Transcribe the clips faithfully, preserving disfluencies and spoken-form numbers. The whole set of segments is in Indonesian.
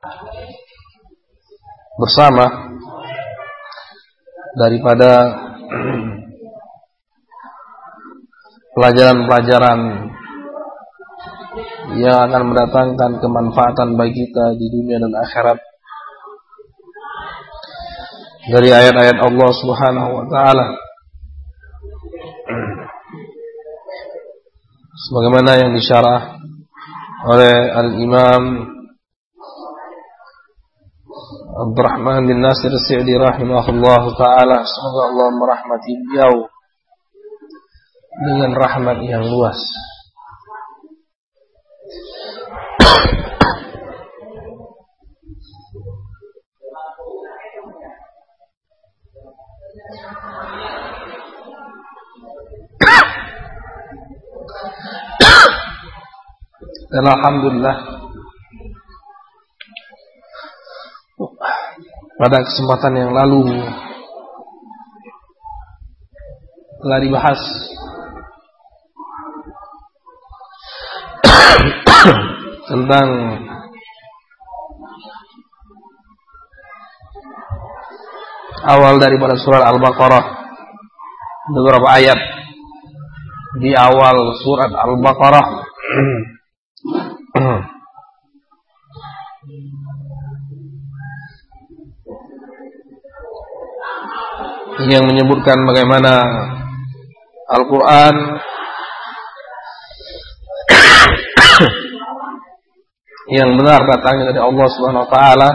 bersama daripada pelajaran-pelajaran yang akan mendatangkan kemanfaatan bagi kita di dunia dan akhirat dari ayat-ayat Allah Subhanahu wa taala, sebagaimana yang disyarah oleh Al-Imam Abdurrahman bin Nasir As-Sa'di rahimahullahu taala. Semoga Allah merahmati beliau dengan rahmat yang luas. Dan alhamdulillah pada kesempatan yang lalu telah dibahas tentang awal daripada surah Al-Baqarah, beberapa ayat di awal surat Al-Baqarah yang menyebutkan bagaimana Al-Quran yang benar datangnya dari Allah Subhanahu wa taala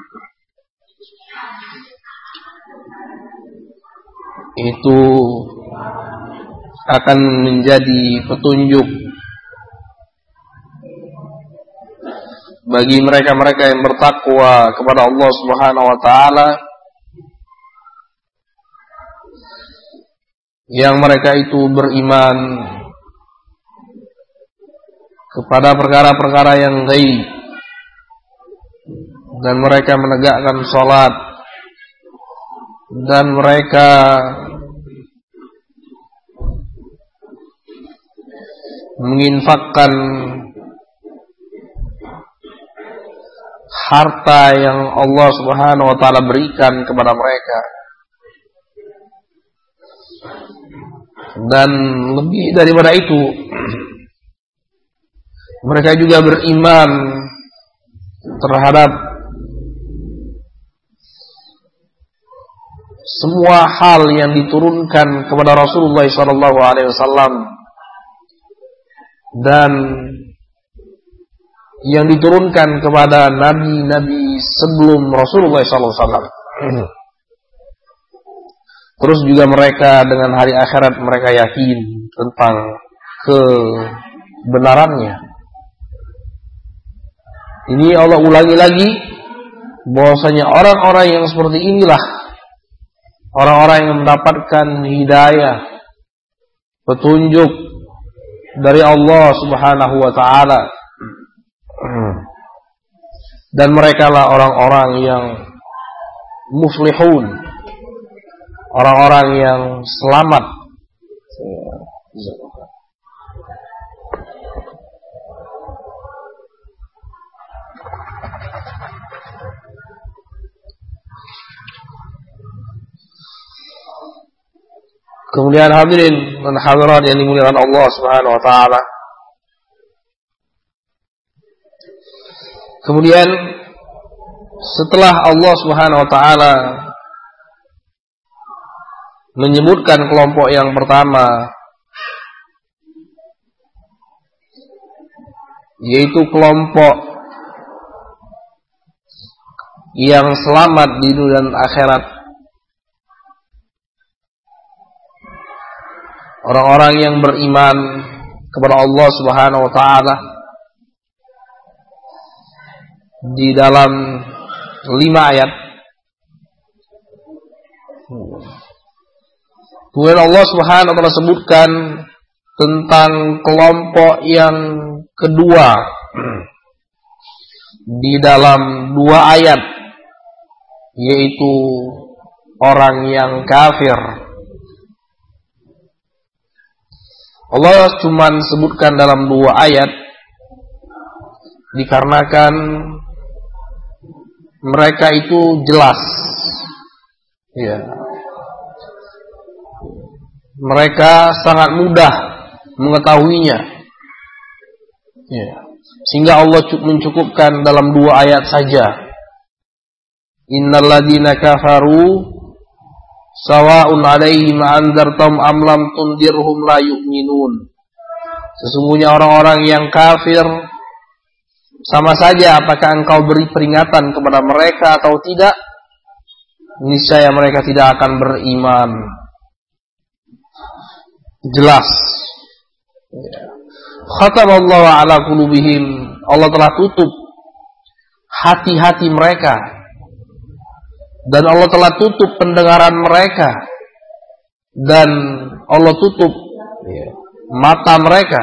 itu akan menjadi petunjuk bagi mereka-mereka yang bertakwa kepada Allah Subhanahu wa taala, yang mereka itu beriman kepada perkara-perkara yang gaib, dan mereka menegakkan salat, dan mereka menginfakkan harta yang Allah Subhanahu wa taala berikan kepada mereka. Dan lebih daripada itu, mereka juga beriman terhadap semua hal yang diturunkan kepada Rasulullah shallallahu alaihi wasallam dan yang diturunkan kepada nabi-nabi sebelum Rasulullah shallallahu alaihi wasallam. Terus juga mereka dengan hari akhirat mereka yakin tentang kebenarannya. Ini Allah ulangi lagi bahwasanya orang-orang yang seperti inilah orang-orang yang mendapatkan hidayah, petunjuk dari Allah Subhanahu wa taala. Dan merekalah orang-orang yang muflihun, orang-orang yang selamat. Kemudian hadirin dan hadirat yang dimuliakan Allah Subhanahu wa taala. Kemudian setelah Allah Subhanahu wa taala menyebutkan kelompok yang pertama, yaitu kelompok yang selamat di dunia dan akhirat, orang-orang yang beriman kepada Allah Subhanahu wa taala di dalam lima ayat. Kemudian Allah Subhanahu wa taala sebutkan tentang kelompok yang kedua di dalam dua ayat, yaitu orang yang kafir. Allah cuma sebutkan dalam dua ayat dikarenakan mereka itu jelas. Ya. Mereka sangat mudah mengetahuinya. Ya. Sehingga Allah mencukupkan dalam dua ayat saja. Innal ladzina kafaru sawa'un 'alaihim anzartum am lam tundirhum la yu'minun. Sesungguhnya orang-orang yang kafir sama saja apakah engkau beri peringatan kepada mereka atau tidak, niscaya mereka tidak akan beriman. Jelas. Khatamallahu ala qulubihim. Allah telah tutup hati-hati mereka. Dan Allah telah tutup pendengaran mereka. Dan Allah tutup mata mereka.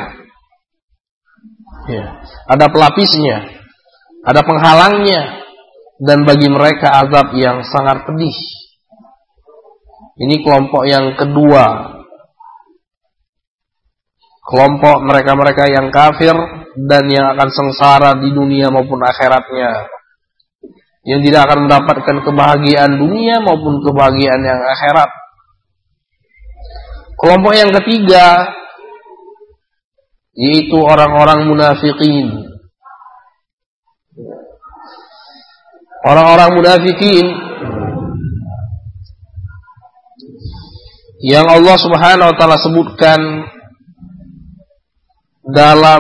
Ya. Ada pelapisnya, ada penghalangnya, dan bagi mereka azab yang sangat pedih. Ini kelompok yang kedua. Kelompok mereka-mereka yang kafir dan yang akan sengsara di dunia maupun akhiratnya. Yang tidak akan mendapatkan kebahagiaan dunia maupun kebahagiaan yang akhirat. Kelompok yang ketiga yaitu orang-orang munafikin. Orang-orang munafikin yang Allah Subhanahu wa taala sebutkan dalam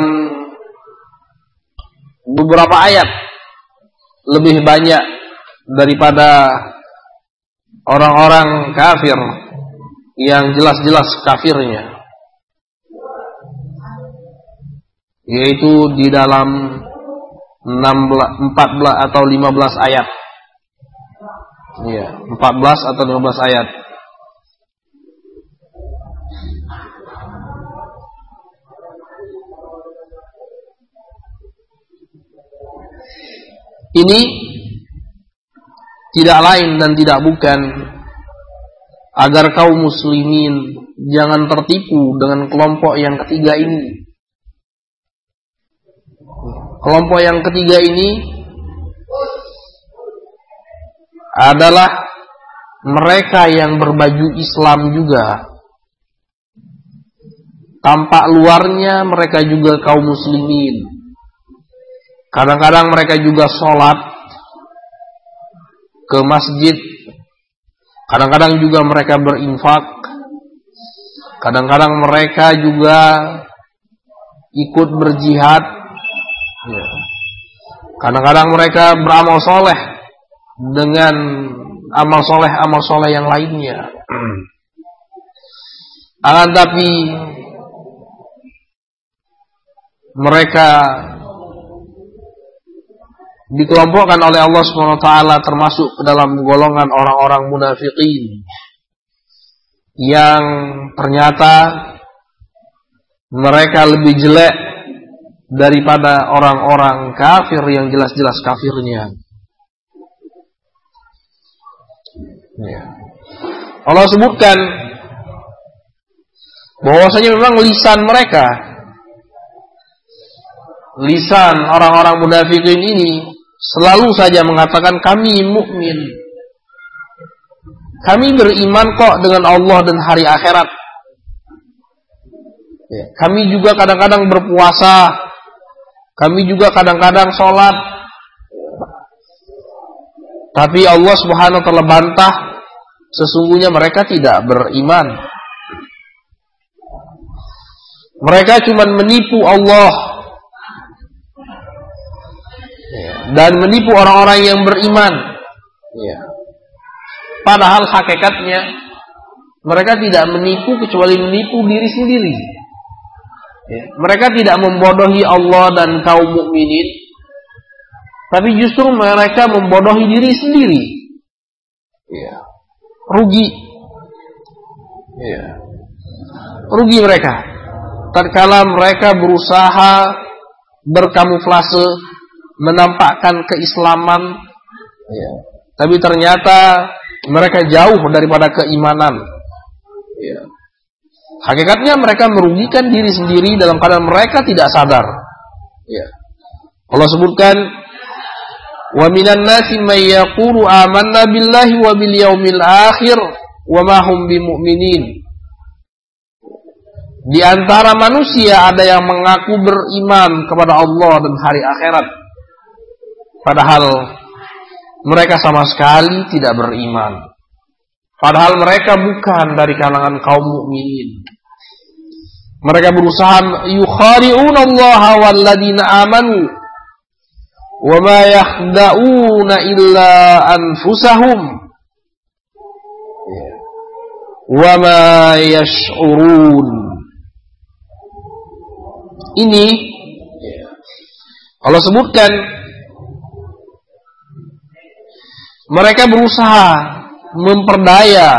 beberapa ayat lebih banyak daripada orang-orang kafir yang jelas-jelas kafirnya, yaitu di dalam enam belas, empat belas atau lima belas ayat. Iya, empat belas atau lima belas ayat. Ini tidak lain dan tidak bukan agar kaum muslimin jangan tertipu dengan kelompok yang ketiga ini. Kelompok yang ketiga ini adalah mereka yang berbaju Islam juga. Tampak luarnya mereka juga kaum muslimin. Kadang-kadang mereka juga sholat ke masjid. Kadang-kadang juga mereka berinfak. Kadang-kadang mereka juga ikut berjihad. Kadang-kadang mereka beramal soleh dengan amal soleh amal soleh yang lainnya. Akan tapi mereka dikelompokkan oleh Allah subhanahu wa taala termasuk ke dalam golongan orang-orang munafikin yang ternyata mereka lebih jelek daripada orang-orang kafir yang jelas-jelas kafirnya. Ya. Allah sebutkan bahwasanya memang lisan mereka, lisan orang-orang munafikin ini selalu saja mengatakan kami mukmin, kami beriman kok dengan Allah dan hari akhirat. Ya. Kami juga kadang-kadang berpuasa, kami juga kadang-kadang sholat. Tapi Allah subhanahu wa ta'ala bantah, sesungguhnya mereka tidak beriman. Mereka cuma menipu Allah dan menipu orang-orang yang beriman. Padahal hakikatnya mereka tidak menipu kecuali menipu diri sendiri. Mereka tidak membodohi Allah dan kaum mukminin, tapi justru mereka membodohi diri sendiri. Rugi. Rugi mereka tatkala mereka berusaha berkamuflase, menampakkan keislaman, ya. Tapi ternyata mereka jauh daripada keimanan. Ya. Hakikatnya mereka merugikan diri sendiri dalam keadaan mereka tidak sadar. Ya. Allah sebutkan Wa minan nasi may yaqulu amanna billahi wa bil yaumil akhir wa ma hum bimu'minin. Di antara manusia ada yang mengaku beriman kepada Allah dan hari akhirat, padahal mereka sama sekali tidak beriman. Padahal mereka bukan dari kalangan kaum mukminin. Mereka berusaha yukhari'una Allah wal ladina amanu wa ma yakhda'una illa anfusahum wa ma yash'urun. Ini Allah sebutkan mereka berusaha memperdaya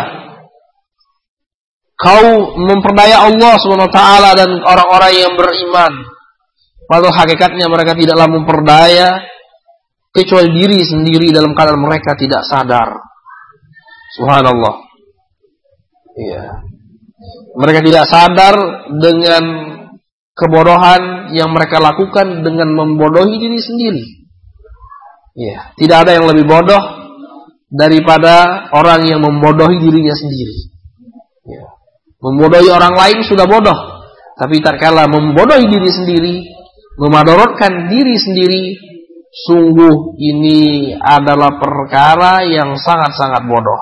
kau memperdaya Allah subhanahu wa taala dan orang-orang yang beriman. Padahal hakikatnya mereka tidaklah memperdaya kecuali diri sendiri dalam keadaan mereka tidak sadar. Subhanallah. Iya. Mereka tidak sadar dengan kebodohan yang mereka lakukan dengan membodohi diri sendiri. Iya. Tidak ada yang lebih bodoh daripada orang yang membodohi dirinya sendiri. Iya. Membodohi orang lain sudah bodoh, tapi tatkala membodohi diri sendiri, memadaratkan diri sendiri, sungguh ini adalah perkara yang sangat-sangat bodoh.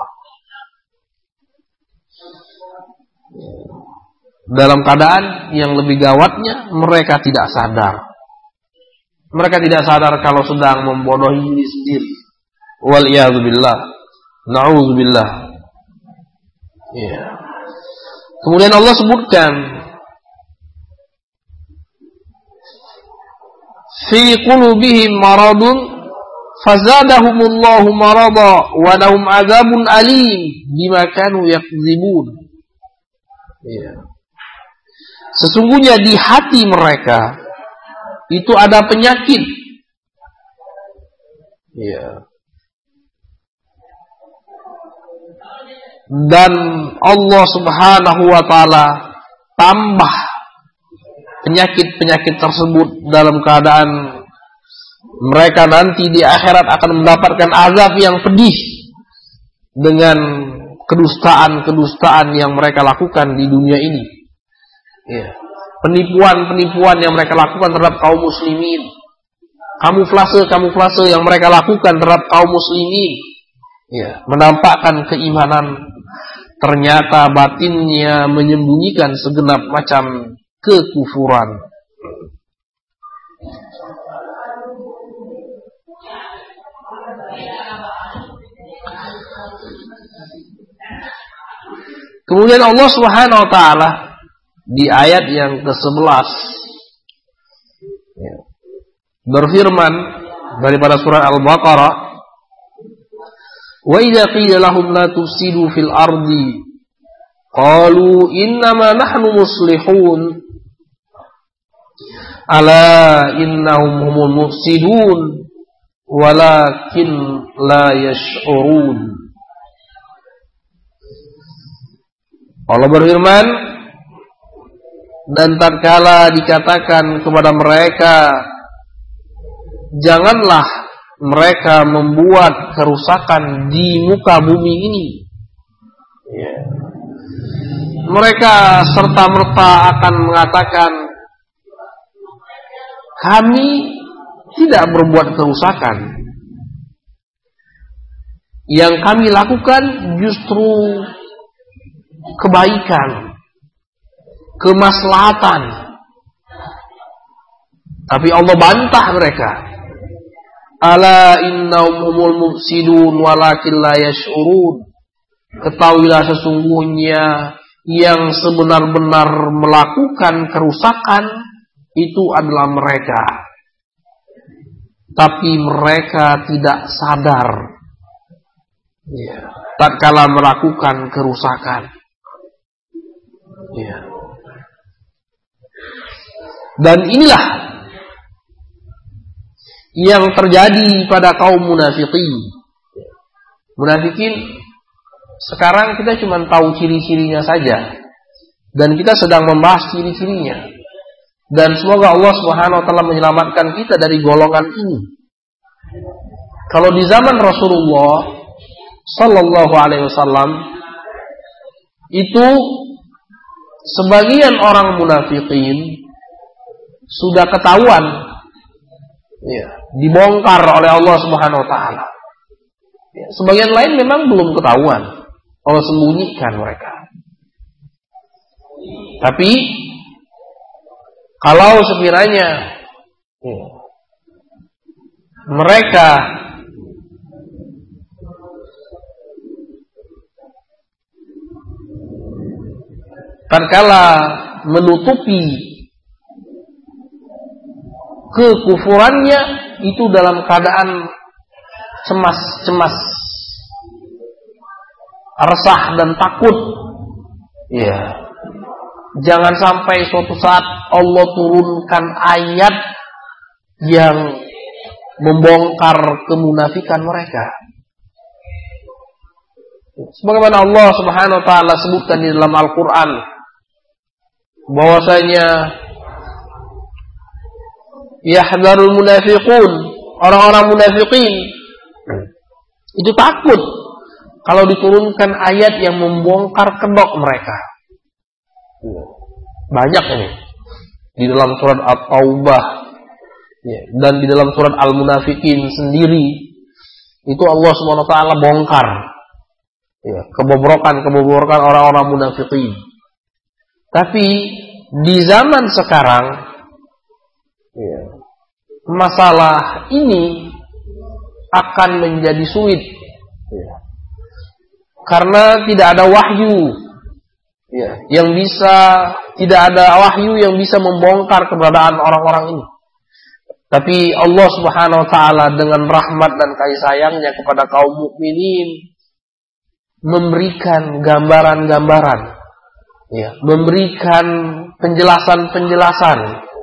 Dalam keadaan yang lebih gawatnya, mereka tidak sadar. Mereka tidak sadar kalau sedang membodohi diri sendiri. Wal'iyadzubillah. Na'udzubillah. Ya. Kemudian Allah sebutkan fi qulubihim maradun fazadahumullahu marada wa lahum adzabun alim bima kanu yakdzibun. Ya. Sesungguhnya di hati mereka itu ada penyakit. Ya. Dan Allah subhanahu wa ta'ala tambah penyakit-penyakit tersebut dalam keadaan mereka nanti di akhirat akan mendapatkan azab yang pedih dengan kedustaan-kedustaan yang mereka lakukan di dunia ini. Ya. Penipuan-penipuan yang mereka lakukan terhadap kaum muslimin, kamuflase-kamuflase yang mereka lakukan terhadap kaum muslimin, ya, menampakkan keimanan, ternyata batinnya menyembunyikan segenap macam kekufuran. Kemudian Allah Subhanahu wa taala di ayat yang kesebelas ya, berfirman daripada surah Al-Baqarah, wa idza qila lahum la tufsidu fil ardi qalu innama nahnu muslihun ala innahum humul mufsidun walakin la yash'urun. Allah berfirman, dan tatkala dikatakan kepada mereka, janganlah mereka membuat kerusakan di muka bumi ini. Ya. Mereka serta-merta akan mengatakan, kami tidak berbuat kerusakan. Yang kami lakukan justru kebaikan, kemaslahatan. Tapi Allah bantah mereka. Ala innahum humul mufsidun walakin la yash'urun. Ketahuilah sesungguhnya yang sebenar-benar melakukan kerusakan itu adalah mereka, tapi mereka tidak sadar ya, tatkala melakukan kerusakan ya. Dan inilah yang terjadi pada kaum munafikin. Munafikin sekarang kita cuma tahu ciri-cirinya saja, dan kita sedang membahas ciri-cirinya. Dan semoga Allah Subhanahu wa taala menyelamatkan kita dari golongan ini. kalau di zaman Rasulullah Sallallahu Alaihi Wasallam itu sebagian orang munafikin sudah ketahuan, ya, dibongkar oleh Allah Subhanahu Wa Taala. Ya, sebagian lain memang belum ketahuan, Allah sembunyikan mereka. Tapi kalau sekiranya ya, mereka tatkala menutupi kekufurannya itu dalam keadaan cemas-cemas, resah dan takut, ya, jangan sampai suatu saat Allah turunkan ayat yang membongkar kemunafikan mereka. Sebagaimana Allah Subhanahu wa taala sebutkan di dalam Al-Qur'an bahwasanya yahdharul munafiqun, orang-orang munafikin itu takut kalau diturunkan ayat yang membongkar kedok mereka. Banyak ini di dalam surat At-Taubah, ya, dan di dalam surat Al-Munafikin sendiri itu Allah Subhanahu wa taala bongkar, ya, kebobrokan-kebobrokan orang-orang munafikin. Tapi di zaman sekarang, ya, masalah ini akan menjadi sulit, ya, karena tidak ada wahyu, ya, yang bisa, tidak ada wahyu yang bisa membongkar keberadaan orang-orang ini. Tapi Allah Subhanahu wa taala dengan rahmat dan kasih sayangnya kepada kaum mukminin memberikan gambaran-gambaran, ya, memberikan penjelasan-penjelasan,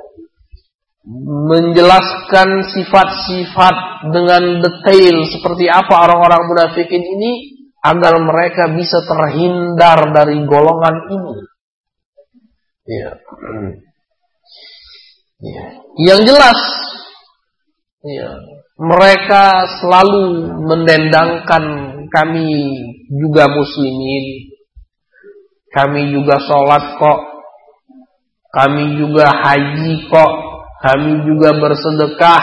menjelaskan sifat-sifat dengan detail seperti apa orang-orang munafikin ini agar mereka bisa terhindar dari golongan ini. Ya. Ya. Yang jelas, ya, mereka selalu mendendangkan kami juga muslimin, kami juga sholat kok, kami juga haji kok, kami juga bersedekah.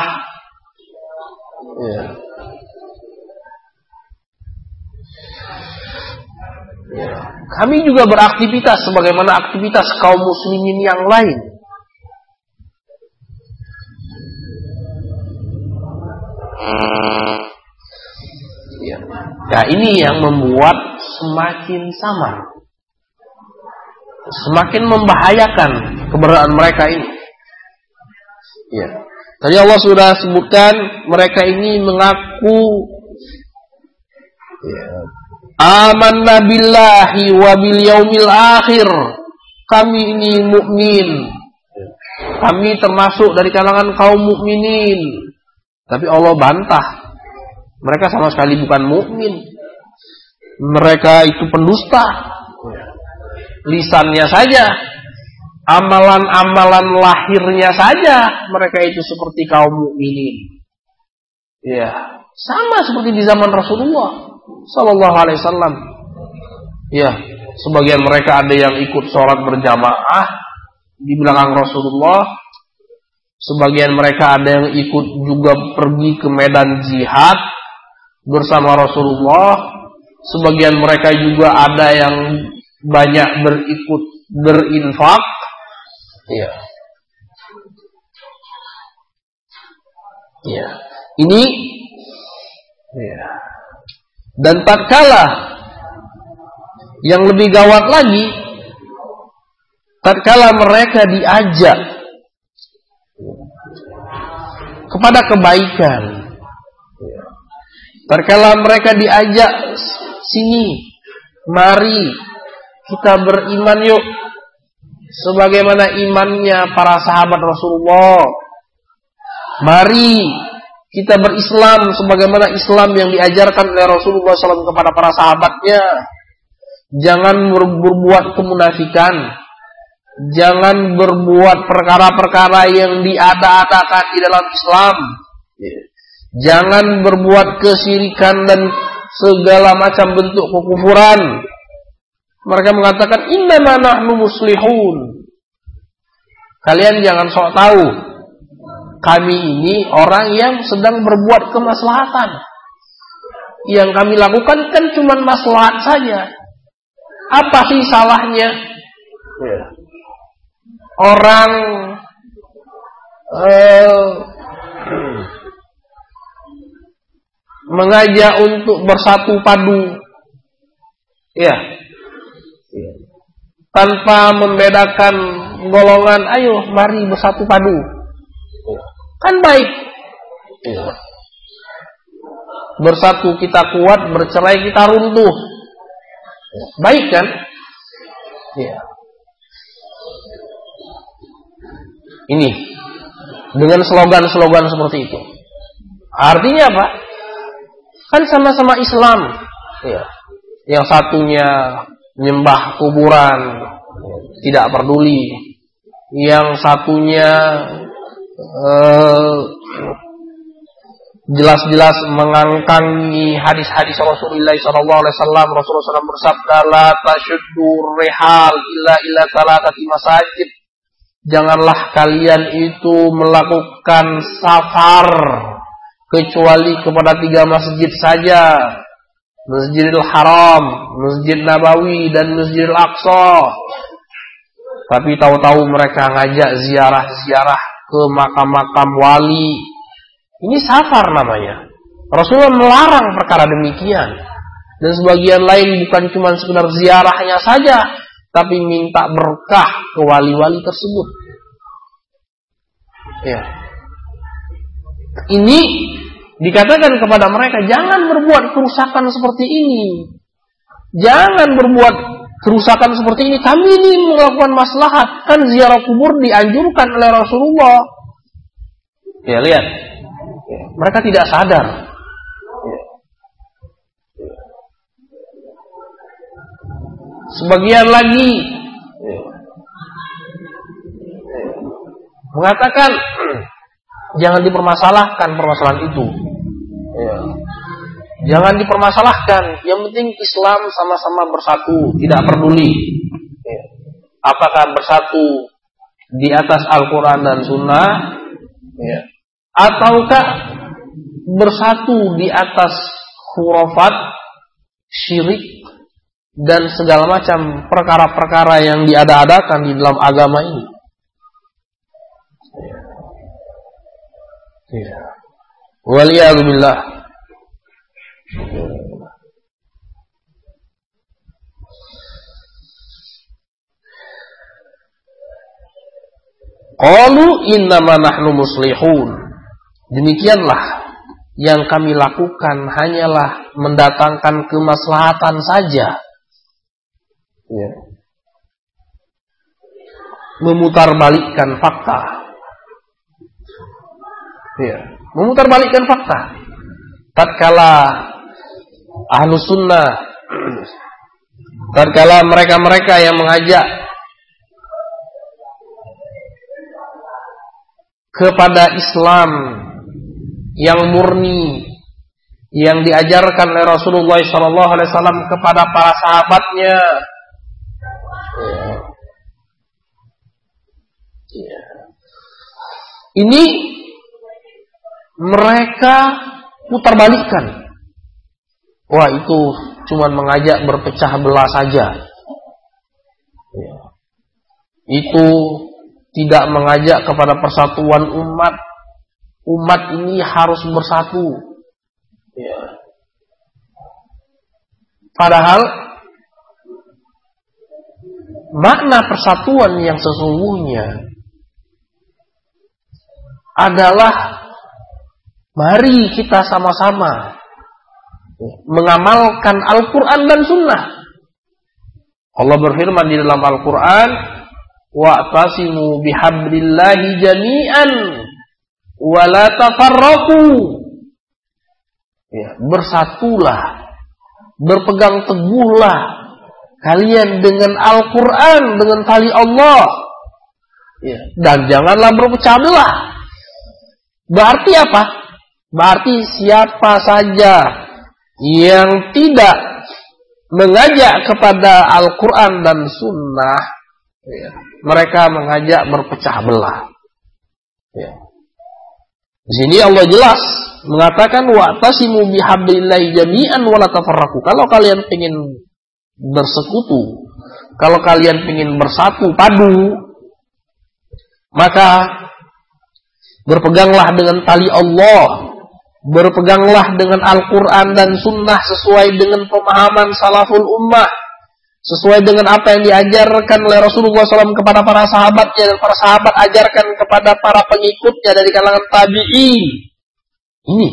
Ya. Ya. Kami juga beraktivitas sebagaimana aktivitas kaum muslimin yang lain. Ya. Nah, ini yang membuat semakin samar, semakin membahayakan keberadaan mereka ini. Ya. Tadi Allah sudah sebutkan mereka ini mengaku, ya, amanna billahi wa bil yaumil akhir. Kami ini mukmin. Kami termasuk dari kalangan kaum mukminin. Tapi Allah bantah. Mereka sama sekali bukan mukmin. Mereka itu pendusta. Lisannya saja, amalan-amalan lahirnya saja mereka itu seperti kaum mukminin. Ya, sama seperti di zaman Rasulullah Sallallahu Alaihi Wasallam. Ya, sebagian mereka ada yang ikut sholat berjamaah di belakang Rasulullah. Sebagian mereka ada yang ikut juga pergi ke medan jihad bersama Rasulullah. Sebagian mereka juga ada yang banyak berikut berinfak. Ya, ya, ini, ya. Dan tatkala yang lebih gawat lagi, tatkala mereka diajak kepada kebaikan, tatkala mereka diajak, sini, mari kita beriman yuk, sebagaimana imannya para sahabat Rasulullah. Mari kita berislam sebagaimana Islam yang diajarkan oleh Rasulullah shallallahu alaihi wasallam kepada para sahabatnya. Jangan berbuat kemunafikan. Jangan berbuat perkara-perkara yang diada-adakan di dalam Islam. Jangan berbuat kesyirikan dan segala macam bentuk kekufuran. Mereka mengatakan innama nahnu muslihun. Kalian jangan sok tahu, kami ini orang yang sedang berbuat kemaslahatan. Yang kami lakukan kan cuma maslahat saja. Apa sih salahnya? Orang eh, mengajak untuk bersatu padu, ya, tanpa membedakan golongan. Ayo, mari bersatu padu. Kan baik. Bersatu kita kuat, bercerai kita runtuh. Baik kan? Ya. Ini dengan slogan-slogan seperti itu. Artinya apa? Kan sama-sama Islam. Ya. Yang satunya menyembah kuburan, tidak peduli. Yang satunya eh, jelas-jelas mengangkangi hadis-hadis Rasulullah shallallahu alaihi wasallam. Rasulullah shallallahu alaihi wasallam bersabda, "La tashuddu rihal illa ila thalathati masajid." Janganlah kalian itu melakukan safar kecuali kepada tiga masjid saja. Masjidil Haram, Masjid Nabawi, dan Masjidil Aqsa. Tapi tahu-tahu mereka ngajak ziarah-ziarah ke makam-makam wali. Ini safar namanya. Rasulullah melarang perkara demikian. Dan sebagian lain bukan cuma sekedar ziarahnya saja, tapi minta berkah ke wali-wali tersebut. Ya. Ini dikatakan kepada mereka, jangan berbuat kerusakan seperti ini. Jangan berbuat kerusakan seperti ini. Kami ini melakukan maslahat. Kan ziarah kubur dianjurkan oleh Rasulullah. Ya, lihat. Mereka tidak sadar. Sebagian lagi mengatakan jangan dipermasalahkan permasalahan itu. Jangan dipermasalahkan. Yang penting Islam sama-sama bersatu, tidak peduli apakah bersatu di atas Al-Quran dan Sunnah, ataukah bersatu di atas khurafat, syirik, dan segala macam perkara-perkara yang diada-adakan di dalam agama ini. Waliyadzubillah. Qalu innama nahnu muslihun. Demikianlah yang kami lakukan hanyalah mendatangkan kemaslahatan saja. Ya. Memutarbalikkan fakta. Ya. Memutarbalikkan fakta. Tatkala ahlu sunnah, tatkala mereka-mereka yang mengajak kepada Islam yang murni, yang diajarkan oleh Rasulullah shallallahu alaihi wasallam kepada para sahabatnya, ini mereka putarbalikkan. Wah, itu cuma mengajak berpecah belah saja. Itu tidak mengajak kepada persatuan umat. Umat ini harus bersatu. Padahal makna persatuan yang sesungguhnya adalah mari kita sama-sama mengamalkan Al-Quran dan Sunnah. Allah berfirman di dalam Al-Quran, wa'tasimu bihablillahi jami'an wa la tafarraqu. Ya, bersatulah, berpegang teguhlah kalian dengan Al-Quran, dengan tali Allah. Ya, dan janganlah berpecah belah. Berarti apa? Berarti siapa saja yang tidak mengajak kepada Al-Quran dan Sunnah, ya, mereka mengajak berpecah belah. Ya. Di sini Allah jelas mengatakan wa'tasimu bihablillahi jami'an wa la tafarraqu. Kalau kalian ingin bersekutu, kalau kalian ingin bersatu padu, maka berpeganglah dengan tali Allah. Berpeganglah dengan Al-Quran dan Sunnah sesuai dengan pemahaman salaful ummah, sesuai dengan apa yang diajarkan oleh Rasulullah shallallahu alaihi wasallam kepada para sahabatnya, dan para sahabat ajarkan kepada para pengikutnya dari kalangan tabi'in. Ini,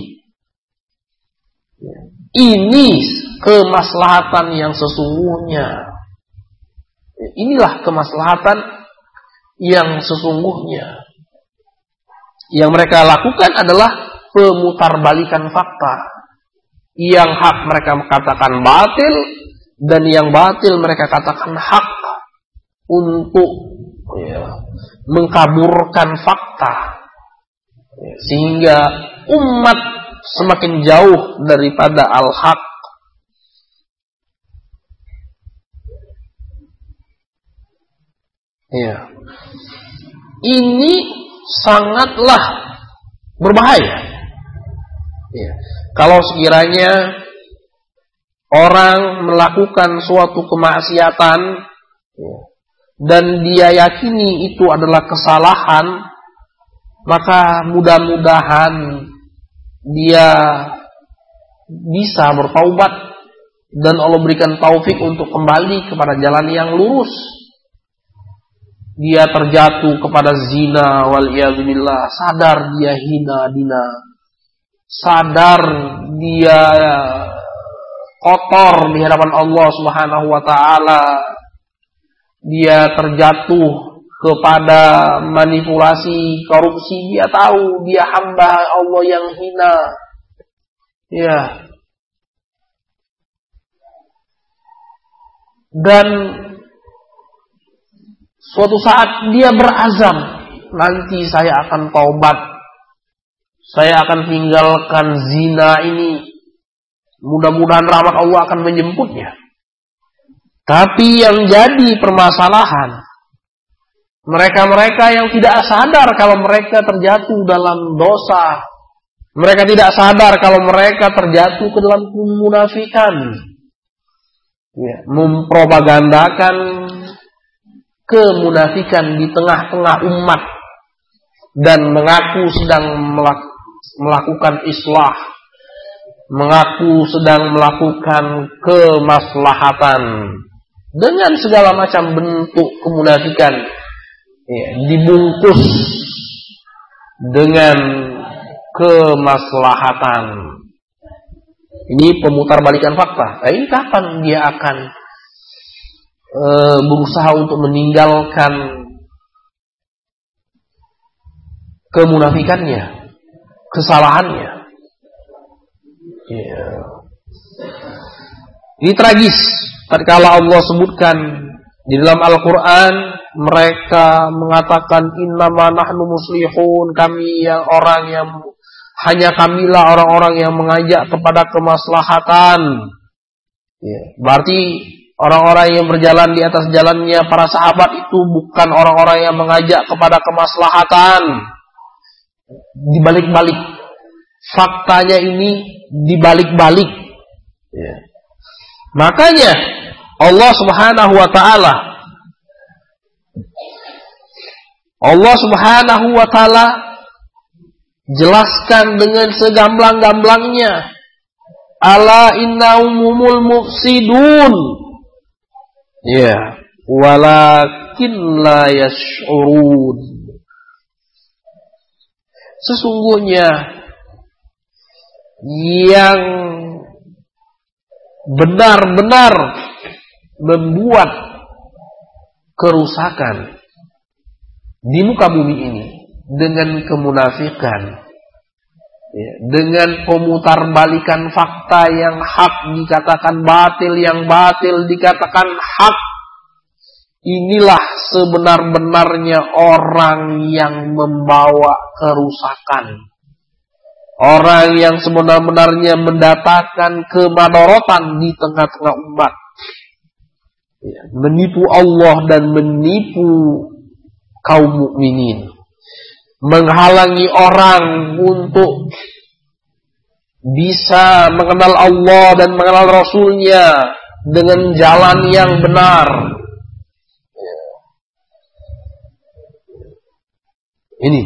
ini kemaslahatan yang sesungguhnya. Inilah kemaslahatan yang sesungguhnya. Yang mereka lakukan adalah pemutarbalikan fakta. Yang hak mereka katakan batil, dan yang batil mereka katakan hak, untuk ya, mengkaburkan fakta, ya, sehingga umat semakin jauh daripada al-haq. Ya. Ini sangatlah berbahaya. Ya. Kalau sekiranya orang melakukan suatu kemaksiatan, ya, dan dia yakini itu adalah kesalahan, maka mudah-mudahan dia bisa bertaubat dan Allah berikan taufik untuk kembali kepada jalan yang lurus. Dia terjatuh kepada zina, waliyadzubillah, sadar dia hina dina, sadar dia kotor di hadapan Allah Subhanahu wa taala. Dia terjatuh kepada manipulasi, korupsi. Dia tahu dia hamba Allah yang hina. Ya. Dan suatu saat dia berazam, nanti saya akan taubat, saya akan tinggalkan zina ini. Mudah-mudahan rahmat Allah akan menjemputnya. Tapi yang jadi permasalahan, mereka-mereka yang tidak sadar kalau mereka terjatuh dalam dosa, mereka tidak sadar kalau mereka terjatuh ke dalam kemunafikan, ya, mempropagandakan kemunafikan di tengah-tengah umat dan mengaku sedang melakukan islah, mengaku sedang melakukan kemaslahatan dengan segala macam bentuk kemunafikan, ya, dibungkus dengan kemaslahatan. Ini pemutarbalikan fakta. Nah, ini kapan dia akan e, berusaha untuk meninggalkan kemunafikannya, kesalahannya? Ya. Ini tragis. Tatkala Allah sebutkan di dalam Al-Quran, mereka mengatakan innama nahnu muslihun, kami yang orang yang hanya kamilah orang-orang yang mengajak kepada kemaslahatan. Ya. Berarti orang-orang yang berjalan di atas jalannya para sahabat itu bukan orang-orang yang mengajak kepada kemaslahatan. Dibalik-balik, faktanya ini dibalik-balik. Ya. Makanya Allah Subhanahu wa taala Allah Subhanahu wa taala jelaskan dengan segamblang-gamblangnya, ala innahumul mufsidun, ya, walakin la yash'urun. Sesungguhnya yang benar-benar membuat kerusakan di muka bumi ini dengan kemunafikan, ya, dengan pemutarbalikan fakta yang hak dikatakan batil, yang batil dikatakan hak. Inilah sebenar-benarnya orang yang membawa kerusakan, orang yang sebenar-benarnya mendatangkan kemadharatan di tengah-tengah umat. Ya, menipu Allah dan menipu kaum mukminin. Menghalangi orang untuk bisa mengenal Allah dan mengenal Rasulnya dengan jalan yang benar. Ini.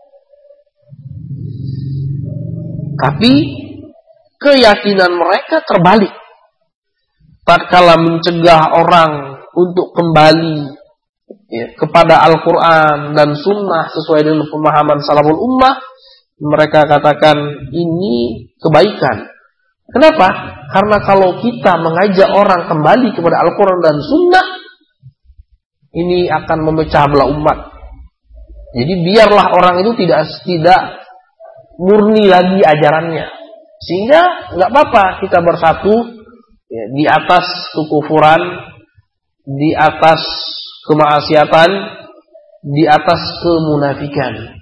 Tapi keyakinan mereka terbalik. Tatkala mencegah orang untuk kembali ya, kepada Al-Quran dan Sunnah sesuai dengan pemahaman salaful ummah, mereka katakan ini kebaikan. Kenapa? Karena kalau kita mengajak orang kembali kepada Al-Quran dan Sunnah, ini akan memecah belah umat. Jadi biarlah orang itu tidak tidak murni lagi ajarannya, sehingga nggak apa-apa kita bersatu ya, di atas kekufuran, di atas kemaksiatan, di atas kemunafikan.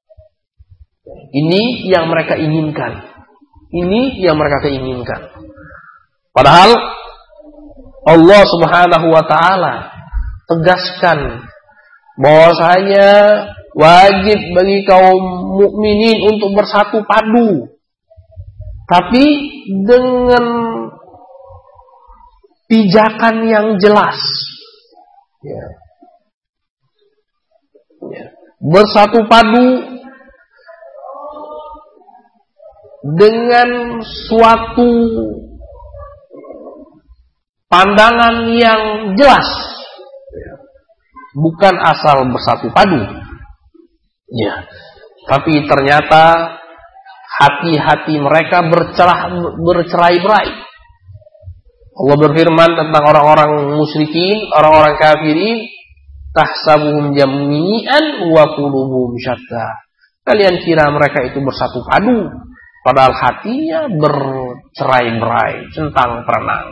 Ini yang mereka inginkan. Ini yang mereka inginkan. Padahal Allah Subhanahu wa taala tegaskan bahwasanya wajib bagi kaum mukminin untuk bersatu padu. Tapi dengan pijakan yang jelas. Ya. Ya. Bersatu padu dengan suatu pandangan yang jelas, bukan asal bersatu padu, ya. Tapi ternyata hati-hati mereka bercerai bercerai-berai. Allah berfirman tentang orang-orang musyrikin, orang-orang kafirin, tahsabuhum jami'an wa qulubuhum syatta. Kalian kira mereka itu bersatu padu, padahal hatinya bercerai-berai, centang perenang.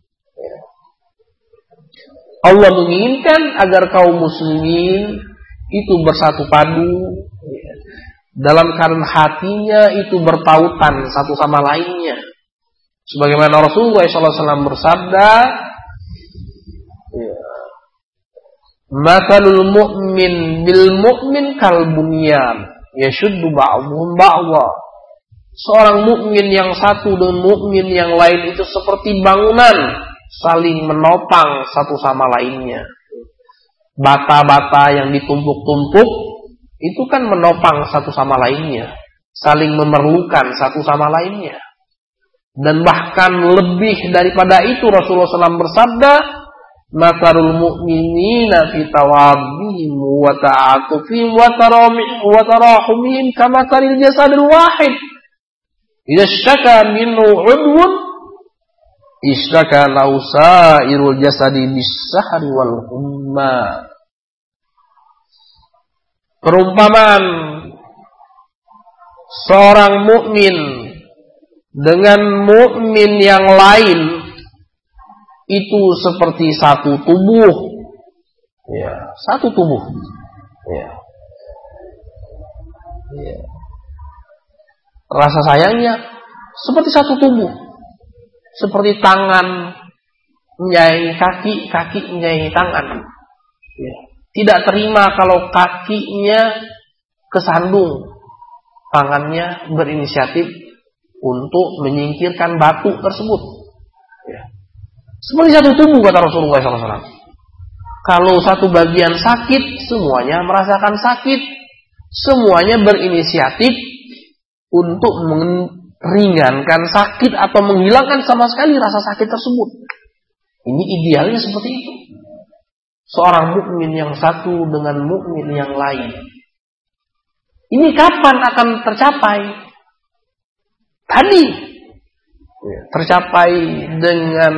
Allah menginginkan agar kaum muslimin itu bersatu padu, dalam keadaan hatinya itu bertautan satu sama lainnya. Sebagaimana Rasulullah shallallahu alaihi wasallam bersabda, "Matsalul mu'min bil mu'min kal bunyan, yashuddu ba'dhum ba'dha." Seorang mukmin yang satu dengan mukmin yang lain itu seperti bangunan, saling menopang satu sama lainnya. Bata-bata yang ditumpuk-tumpuk itu kan menopang satu sama lainnya, saling memerlukan satu sama lainnya. Dan bahkan lebih daripada itu Rasulullah shallallahu alaihi wasallam bersabda, "Matsarul mu'minina fi tawaddihim wa ta'atufihim wa taramihim wa tarahumihim kamatsaril jasadil wahid. Idza syaka minhu 'udwun ishtaka lahu sa'irul jasadi bis-sahri wal humma." Perumpamaan seorang mukmin dengan mukmin yang lain itu seperti satu tubuh, ya, satu tubuh, ya. Ya. Rasa sayangnya seperti satu tubuh, seperti tangan menyayangi kaki, kaki menyayangi tangan. Ya. Tidak terima kalau kakinya kesandung, tangannya berinisiatif untuk menyingkirkan batu tersebut. Ya. Seperti satu tubuh kata Rasulullah shallallahu alaihi wasallam. Kalau satu bagian sakit, semuanya merasakan sakit, semuanya berinisiatif untuk meringankan sakit atau menghilangkan sama sekali rasa sakit tersebut. Ini idealnya seperti itu. Seorang mukmin yang satu dengan mukmin yang lain. Ini kapan akan tercapai? Tadi tercapai dengan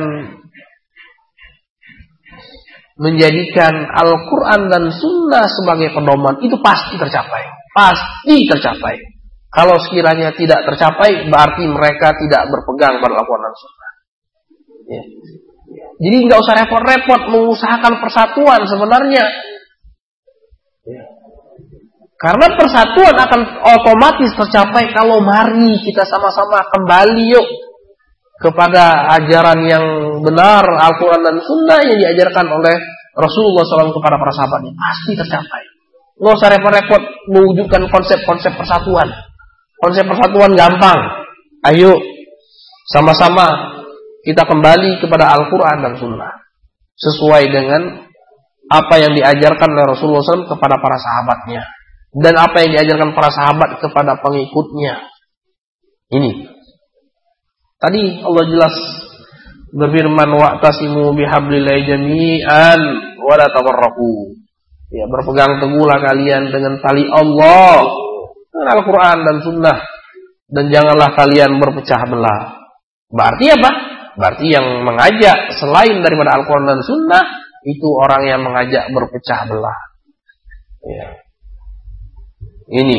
menjadikan Al-Quran dan Sunnah sebagai pedoman. Itu pasti tercapai. Pasti tercapai. Kalau sekiranya tidak tercapai, berarti mereka tidak berpegang pada Al-Quran dan Sunnah. Ya. Jadi nggak usah repot-repot mengusahakan persatuan sebenarnya. Ya. Karena persatuan akan otomatis tercapai kalau mari kita sama-sama kembali yuk kepada ajaran yang benar, Al-Quran dan Sunnah yang diajarkan oleh Rasulullah shallallahu alaihi wasallam kepada para sahabatnya. Pasti tercapai. Nggak usah repot-repot mewujudkan konsep-konsep persatuan. Konsep persatuan gampang. Ayo sama-sama kita kembali kepada Al-Quran dan Sunnah sesuai dengan apa yang diajarkan oleh Rasulullah shallallahu alaihi wasallam kepada para sahabatnya dan apa yang diajarkan para sahabat kepada pengikutnya. Ini tadi Allah jelas berfirman, wa'tasimu bihablillahi jami'an wa la tafarraqu. Ya, berpegang teguhlah kalian dengan tali Allah, dengan Al-Quran dan Sunnah, dan janganlah kalian berpecah belah. Berarti apa? Berarti yang mengajak selain daripada Al-Quran dan Sunnah itu orang yang mengajak berpecah belah. Ya. Ini.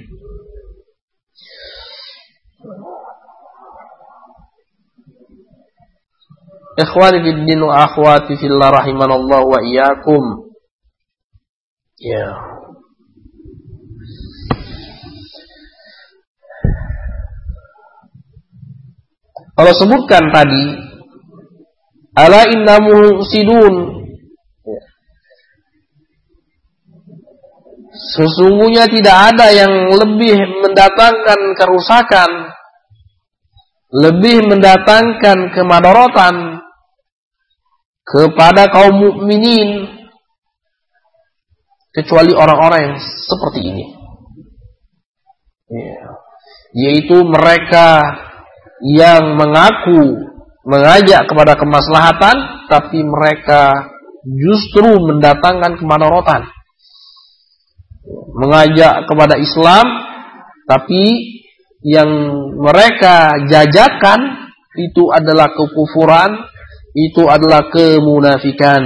Ikhwani fid din wa akhwati fillah rahimanallahu wa iyyakum. Ya. Allah sebutkan tadi, ala innamu sidun. Sesungguhnya tidak ada yang lebih mendatangkan kerusakan, lebih mendatangkan kemadharatan kepada kaum mukminin kecuali orang-orang yang seperti ini, ya. Yaitu mereka yang mengaku mengajak kepada kemaslahatan, tapi mereka justru mendatangkan kemadharatan. Mengajak kepada Islam, tapi yang mereka jajakan itu adalah kekufuran, itu adalah kemunafikan.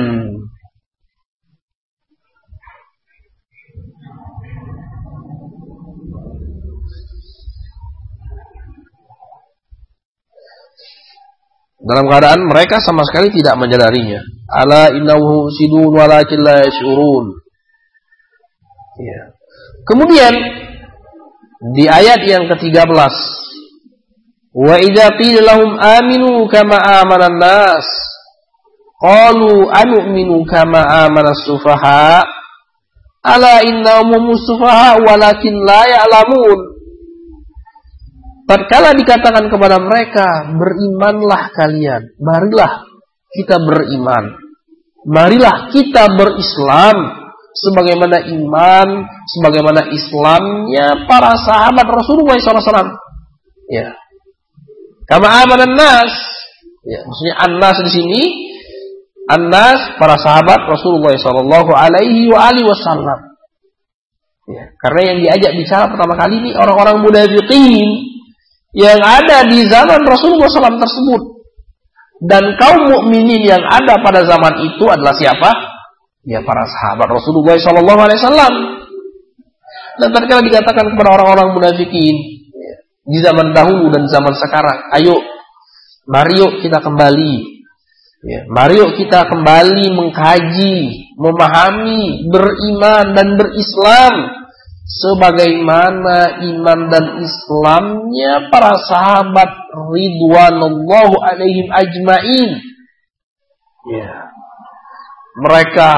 Dalam keadaan mereka sama sekali tidak menyadarinya. Ala innahu sidun walakin la yash'urun. Ya. Kemudian di ayat yang ketiga belas, wa idza qila lahum aminu kama amana an-nas qalu anu'minu kama amana as-sufaha ala innahum as-sufaha walakin la ya'lamun. Tatkala dikatakan kepada mereka, berimanlah kalian, marilah kita beriman, marilah kita berislam sebagaimana iman, sebagaimana Islamnya para sahabat Rasulullah shallallahu alaihi wasallam. Ya, kama amanan nas. Ya, maksudnya an-nas di sini, an-nas para sahabat Rasulullah shallallahu alaihi wasallam. Ya, karena yang diajak bicara pertama kali ini orang-orang munafiqin yang ada di zaman Rasulullah shallallahu alaihi wasallam tersebut, dan kaum mukminin yang ada pada zaman itu adalah siapa? Ya, para sahabat Rasulullah shallallahu alaihi wasallam. Dan tatkala dikatakan kepada orang-orang munafikin di zaman dahulu dan zaman sekarang, ayo, mari yuk kita kembali, ya, mari yuk kita kembali mengkaji, memahami, beriman dan berislam sebagaimana iman dan Islamnya para sahabat ridwanullahu alaihim ajma'in. Ya. Mereka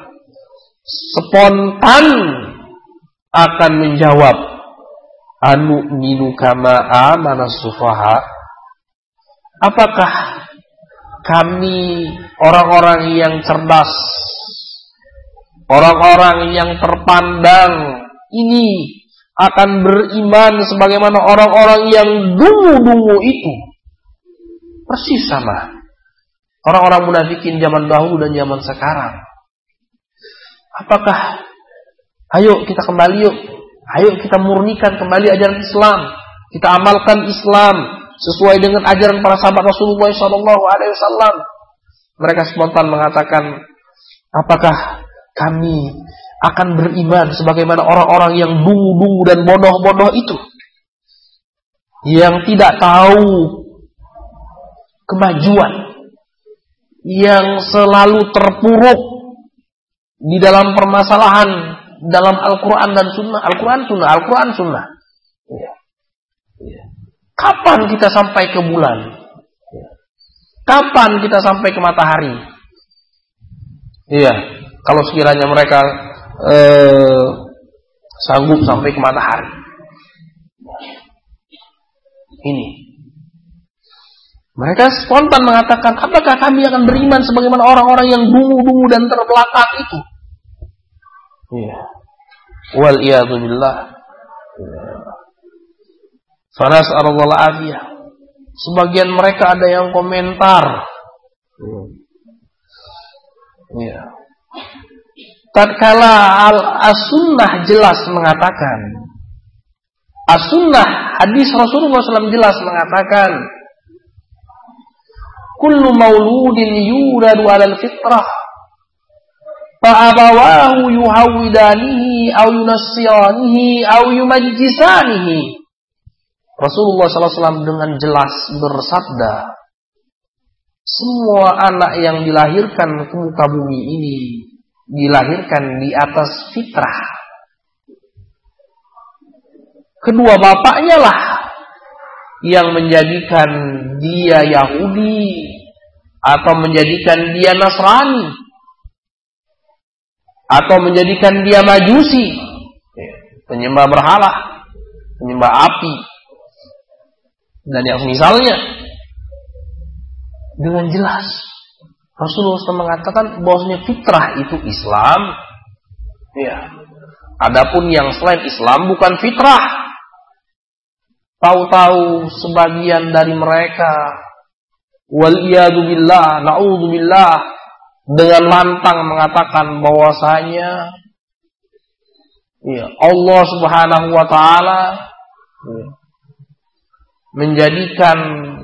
spontan akan menjawab, anu'minu kama amana sufaha. Apakah kami orang-orang yang cerdas, orang-orang yang terpandang ini akan beriman sebagaimana orang-orang yang dungu-dungu itu? Persis sama orang-orang munafikin zaman dahulu dan zaman sekarang. Apakah ayo kita kembali yuk, ayo kita murnikan kembali ajaran Islam, kita amalkan Islam sesuai dengan ajaran para sahabat Rasulullah shallallahu alaihi wasallam. Mereka spontan mengatakan, apakah kami akan beriman sebagaimana orang-orang yang dungu-dungu dan bodoh-bodoh itu, yang tidak tahu kemajuan, yang selalu terpuruk di dalam permasalahan dalam Al-Quran dan Sunnah, Al-Quran Sunnah, Al-Quran Sunnah. Ya. Ya. Kapan kita sampai ke bulan? Ya. Kapan kita sampai ke matahari? Iya, kalau sekiranya mereka eh, sanggup sampai ke matahari. Ini. Mereka spontan mengatakan, apakah kami akan beriman sebagaimana orang-orang yang dungu-dungu dan terbelakang itu? Iya. Wal iyadu billah. Fanas'alullah al-afiyah. Sebagian mereka ada yang komentar. Iya. Tatkala al-as-sunnah jelas mengatakan, as-sunnah hadis Rasulullah shallallahu alaihi wasallam jelas mengatakan, kullu mauludin yuladu 'alal fitrah fa abawahu yuhawidanihi aw yunassiranihi aw yumajjisanihi. Rasulullah shallallahu alaihi wasallam dengan jelas bersabda, semua anak yang dilahirkan ke muka bumi ini dilahirkan di atas fitrah. Kedua bapaknya lah yang menjadikan dia Yahudi atau menjadikan dia Nasrani atau menjadikan dia Majusi, penyembah berhala, penyembah api, dan yang misalnya. Dengan jelas Rasulullah shallallahu alaihi wasallam mengatakan bahwasanya fitrah itu Islam. Ya. Adapun yang selain Islam bukan fitrah. Tahu-tahu sebagian dari mereka wal iyadu billah, na'udzu billah, dengan lantang mengatakan bahwasanya ya, Allah Subhanahu wa taala ya, menjadikan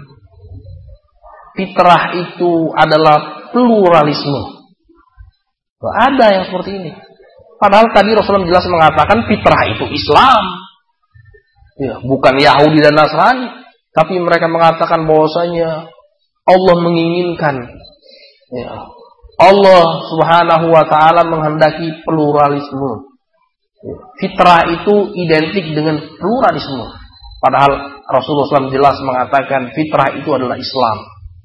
fitrah itu adalah pluralisme. Tidak ada yang seperti ini. Padahal tadi Rasulullah jelas mengatakan fitrah itu Islam. Ya, bukan Yahudi dan Nasrani. Tapi mereka mengatakan bahwasanya Allah menginginkan. Ya, Allah Subhanahu wa ta'ala menghendaki pluralisme. Ya, fitrah itu identik dengan pluralisme. Padahal Rasulullah shallallahu alaihi wasallam jelas mengatakan fitrah itu adalah Islam.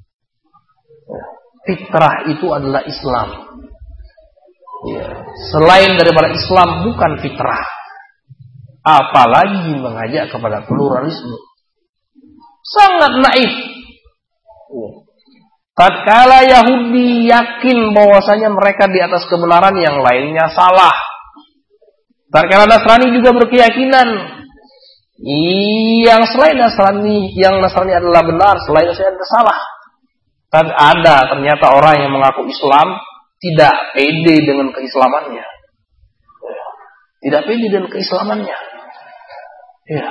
Fitrah itu adalah Islam. Ya. Selain daripada Islam bukan fitrah. Apalagi mengajak kepada pluralisme. Sangat naif. Ya. Tatkala Yahudi yakin bahwasanya mereka di atas kebenaran, yang lainnya salah. Tatkala Nasrani juga berkeyakinan yang selain Nasrani, yang Nasrani adalah benar, selain Nasrani adalah salah. Dan ada ternyata orang yang mengaku Islam tidak pede dengan keislamannya. Tidak pede dengan keislamannya. Ya.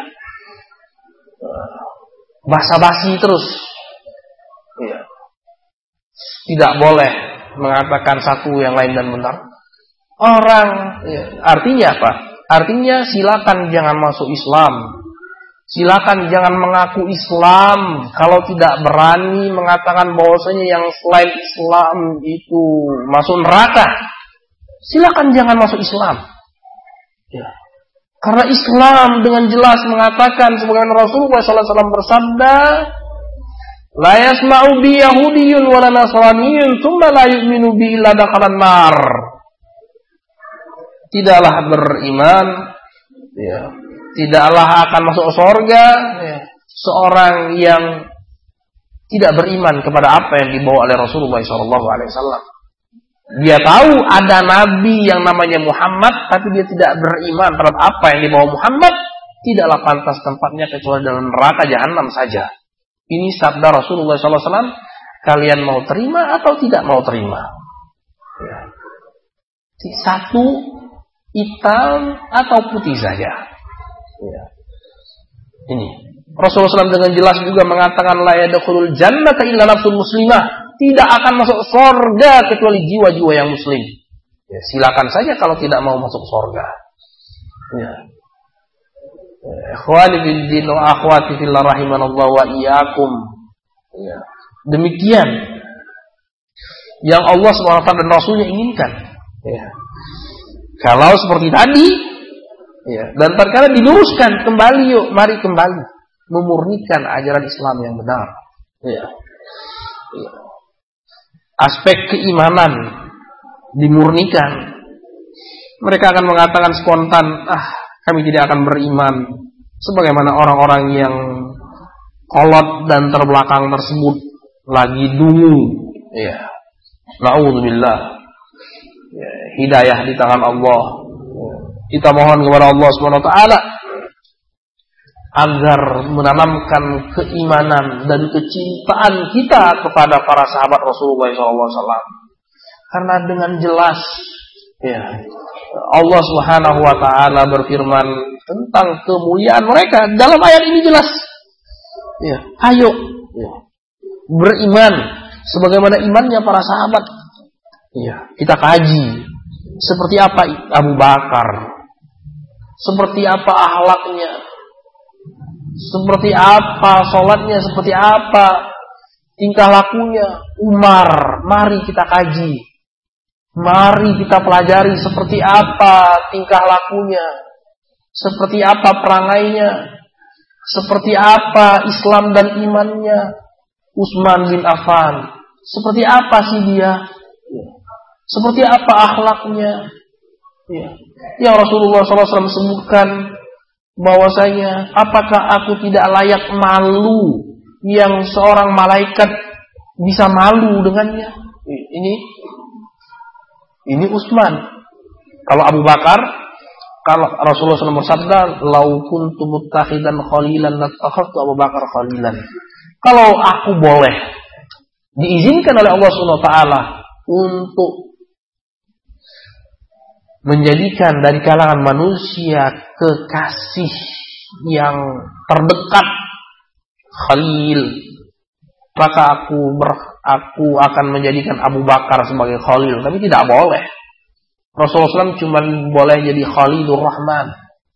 Basa-basi terus. Ya. Tidak boleh mengatakan satu yang lain dan benar. Orang, ya, artinya apa? Artinya silakan jangan masuk Islam. Silakan jangan mengaku Islam kalau tidak berani mengatakan bahwasanya yang selain Islam itu masuk neraka. Silakan jangan masuk Islam. Ya. Karena Islam dengan jelas mengatakan sebagaimana Rasulullah shallallahu alaihi wasallam bersabda, la yasma'u bi yahudiyyun wa la nasraniyyun tsumma la yu'minu bi illa dakhalan nar. Tidaklah beriman, ya, tidaklah akan masuk surga ya, seorang yang tidak beriman kepada apa yang dibawa oleh Rasulullah shallallahu alaihi wasallam. Dia tahu ada nabi yang namanya Muhammad, tapi dia tidak beriman terhadap apa yang dibawa Muhammad. Tidaklah pantas tempatnya kecuali dalam neraka jahanam saja. Ini sabda Rasulullah shallallahu alaihi wasallam. Kalian mau terima atau tidak mau terima? Ya. Satu, hitam atau putih saja. Ya. Ini Rasulullah shallallahu alaihi wasallam dengan jelas juga mengatakan la yadkhulul jannata illa nafsun muslimah. Tidak akan masuk surga kecuali jiwa-jiwa yang muslim. Ya, silakan saja kalau tidak mau masuk surga. Ya. Ikhwani fid din wa akhwati fillah rahimanallahu wa iyyakum. Ya. Demikian yang Allah subhanahu wa taala dan Rasulnya inginkan. Ya. Kalau seperti tadi, ya, dan terkadang diluruskan kembali, yuk, mari kembali memurnikan ajaran Islam yang benar. Ya. Ya. Aspek keimanan dimurnikan. Mereka akan mengatakan spontan, ah, kami tidak akan beriman sebagaimana orang-orang yang kolot dan terbelakang tersebut lagi dungu. Ya. Na'udzubillah. Ya, hidayah di tangan Allah. Ya. Kita mohon kepada Allah Subhanahu wa taala agar menanamkan keimanan dan kecintaan kita kepada para sahabat Rasulullah shallallahu alaihi wasallam. Karena dengan jelas, ya, Allah Subhanahu wa taala berfirman tentang kemuliaan mereka dalam ayat ini jelas. Ya, ayo, ya, beriman sebagaimana imannya para sahabat. Ya, kita kaji seperti apa Abu Bakar, seperti apa akhlaknya, seperti apa sholatnya, seperti apa tingkah lakunya Umar. Mari kita kaji, mari kita pelajari seperti apa tingkah lakunya, seperti apa perangainya, seperti apa Islam dan imannya Utsman bin Affan, seperti apa sih dia, seperti apa akhlaknya, ya. Yang Rasulullah shallallahu alaihi wasallam sebutkan bahwasanya, apakah aku tidak layak malu yang seorang malaikat bisa malu dengannya? Ini ini Utsman. Kalau Abu Bakar, kalau Rasulullah shallallahu alaihi wasallam bersabda, "Lau kuntu muttakhidan khalilan lattakhadtu Abu Bakar khalilan." Kalau aku boleh diizinkan oleh Allah Subhanahu wa taala untuk menjadikan dari kalangan manusia kekasih yang terdekat, khalil, maka aku ber, aku akan menjadikan Abu Bakar sebagai khalil. Tapi tidak boleh. Rasulullah shallallahu alaihi wasallam cuma boleh jadi Khalilur Rahman.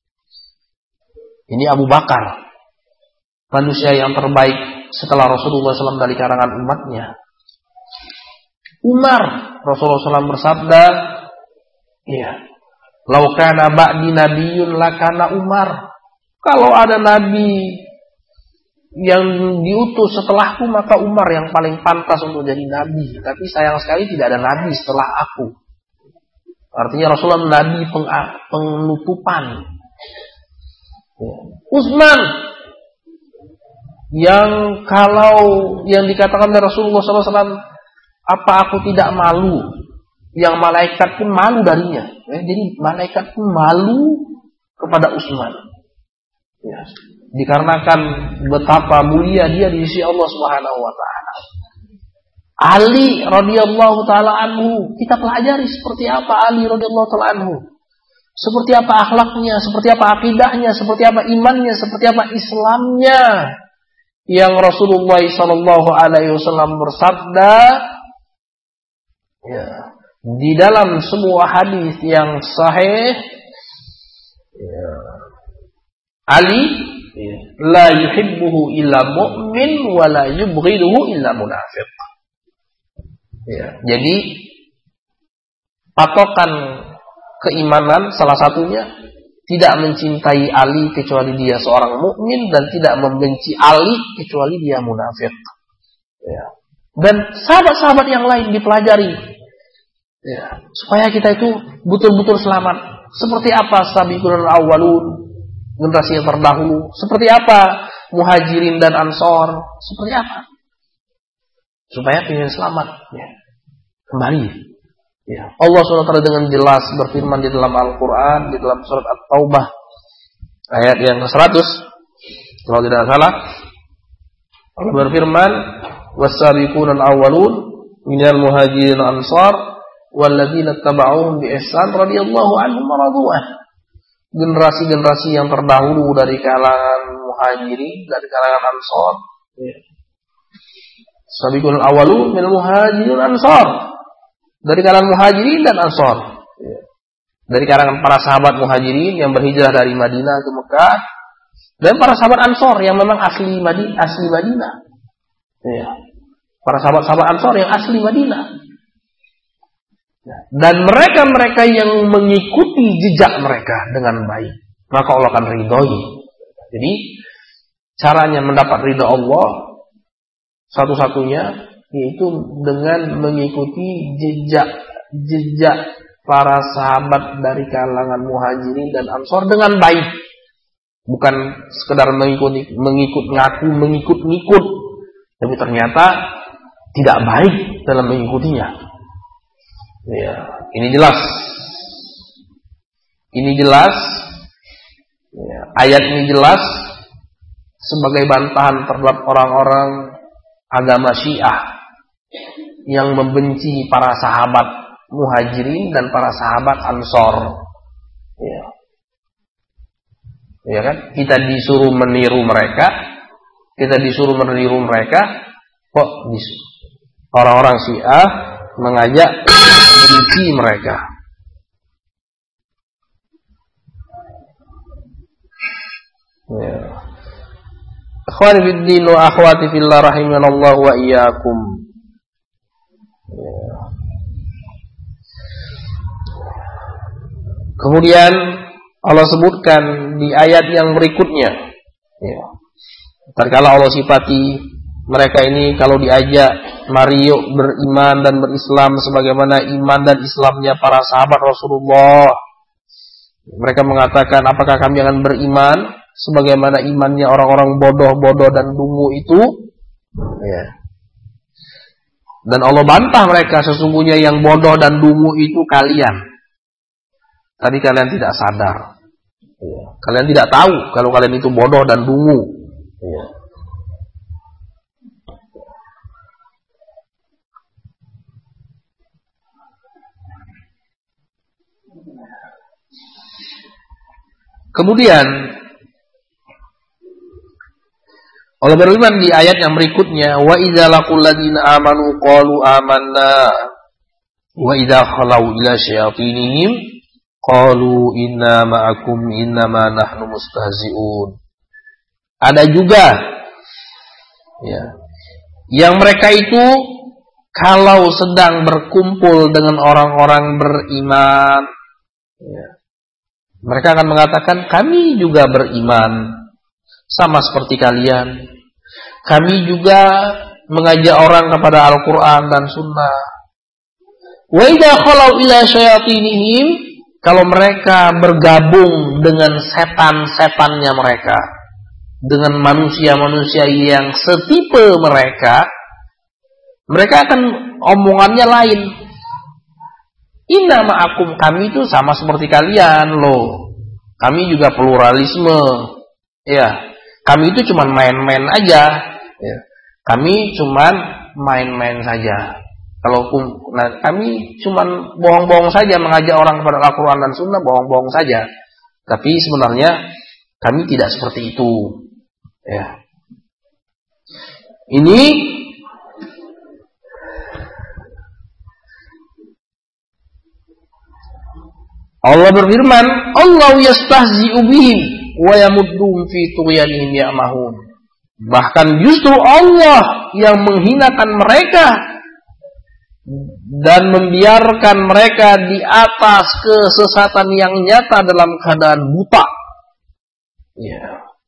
Ini Abu Bakar, manusia yang terbaik setelah Rasulullah shallallahu alaihi wasallam dari kalangan umatnya. Umar, Rasulullah shallallahu alaihi wasallam bersabda, ya, lau kana ba'di nabiyyun lakana Umar. Kalau ada nabi yang diutus setelahku, maka Umar yang paling pantas untuk jadi nabi. Tapi sayang sekali tidak ada nabi setelah aku. Artinya Rasulullah nabi peng, penutupan. Ya. Utsman, yang kalau yang dikatakan oleh Rasulullah shallallahu alaihi wasallam, apa aku tidak malu? Yang malaikat pun malu darinya. Ya, jadi malaikat pun malu kepada Utsman. Ya, dikarenakan betapa mulia dia di sisi Allah Subhanahu wa taala. Ali radhiyallahu taala anhu, kita pelajari seperti apa Ali radhiyallahu taala anhu. Seperti apa akhlaknya, seperti apa akidahnya, seperti apa imannya, seperti apa Islamnya. Yang Rasulullah sallallahu alaihi wasallam bersabda, ya, di dalam sebuah hadis yang sahih, ya, Ali, ya, la yuhibbuhu illa mu'min wa la yubghiduhu illa munafiq. Ya, jadi patokan keimanan salah satunya tidak mencintai Ali kecuali dia seorang mukmin dan tidak membenci Ali kecuali dia munafik. Ya. Dan sahabat-sahabat yang lain dipelajari. Ya, supaya kita itu betul-betul selamat. Seperti apa sabiqul awwalun, generasi yang terdahulu, seperti apa muhajirin dan ansor, seperti apa? Supaya ingin selamat, ya. Kembali. Ya. Allah subhanahu wa taala dengan jelas berfirman di dalam Al-Quran, di dalam surat At-Taubah ayat yang seratus, kalau tidak salah, Allah berfirman, was-sabiqunal awwalun minal muhajirin ansar walladzina tabauhum bi ihsan radhiyallahu anhum wa radwan. Generasi-generasi yang terdahulu dari kalangan muhajirin, dari kalangan ansar. Ya. Sabiqunal awwalun minal muhajirin ansar, dari kalangan muhajirin dan ansar. Ya. Dari kalangan para sahabat muhajirin yang berhijrah dari Madinah ke Mekah, dan para sahabat ansar yang memang asli Madinah, asli Madinah. Ya. Para sahabat-sahabat ansar yang asli Madinah. dan mereka-mereka yang mengikuti jejak mereka dengan baik, maka Allah akan ridhoi. Jadi caranya mendapat ridha Allah satu-satunya yaitu dengan mengikuti jejak-jejak para sahabat dari kalangan Muhajirin dan Ansor dengan baik, bukan sekedar mengikut mengikut ngaku mengikut-ngikut, tapi ternyata tidak baik dalam mengikutinya. Ya, ini jelas. Ini jelas. Ya, ayat ini jelas sebagai bantahan terhadap orang-orang agama Syiah yang membenci para sahabat Muhajirin dan para sahabat Ansor. Ya. Ya kan? Kita disuruh meniru mereka, kita disuruh meniru mereka, kok orang-orang Syiah mengajak benci mereka. Ya. Akhwani fid din wa akhwati fillah rahimanallahu wa iyyakum. Ya. Kemudian Allah sebutkan di ayat yang berikutnya, ya. Tatkala Allah sifati mereka ini kalau diajak mari yuk beriman dan berislam sebagaimana iman dan Islamnya para sahabat Rasulullah. Mereka mengatakan, apakah kami akan beriman sebagaimana imannya orang-orang bodoh-bodoh dan dungu itu? Ya. Dan Allah bantah mereka, sesungguhnya yang bodoh dan dungu itu kalian. Tadi kalian tidak sadar. Ya. Kalian tidak tahu kalau kalian itu bodoh dan dungu. Ya. Kemudian Allah berfirman di ayat yang berikutnya, wa idza laqul ladzina amanu qalu amanna wa idza khalau ila syayatinihim qalu inna ma'akum innama nahnu mustahzi'un. Ada juga ya, yang mereka itu kalau sedang berkumpul dengan orang-orang beriman, ya, mereka akan mengatakan, kami juga beriman sama seperti kalian. Kami juga mengajak orang kepada Al-Quran dan Sunnah. Wa idza khalau ila syayatinihim, kalau mereka bergabung dengan setan-setannya mereka, dengan manusia-manusia yang setipe mereka, mereka akan omongannya lain. Inna ma'akum, kami itu sama seperti kalian loh. Kami juga pluralisme. Ya, kami itu cuman main-main aja. Ya. Kami cuman main-main saja. Kalau nah, kami cuman bohong-bohong saja mengajak orang kepada Al-Quran dan Sunnah, bohong-bohong saja. Tapi sebenarnya kami tidak seperti itu. Ya. Ini Allah berfirman, Allah yastahzi'u bihim wa yamuddum fi tughyanihim ya'mahun. Bahkan justru Allah yang menghinakan mereka dan membiarkan mereka di atas kesesatan yang nyata dalam keadaan buta. Ya.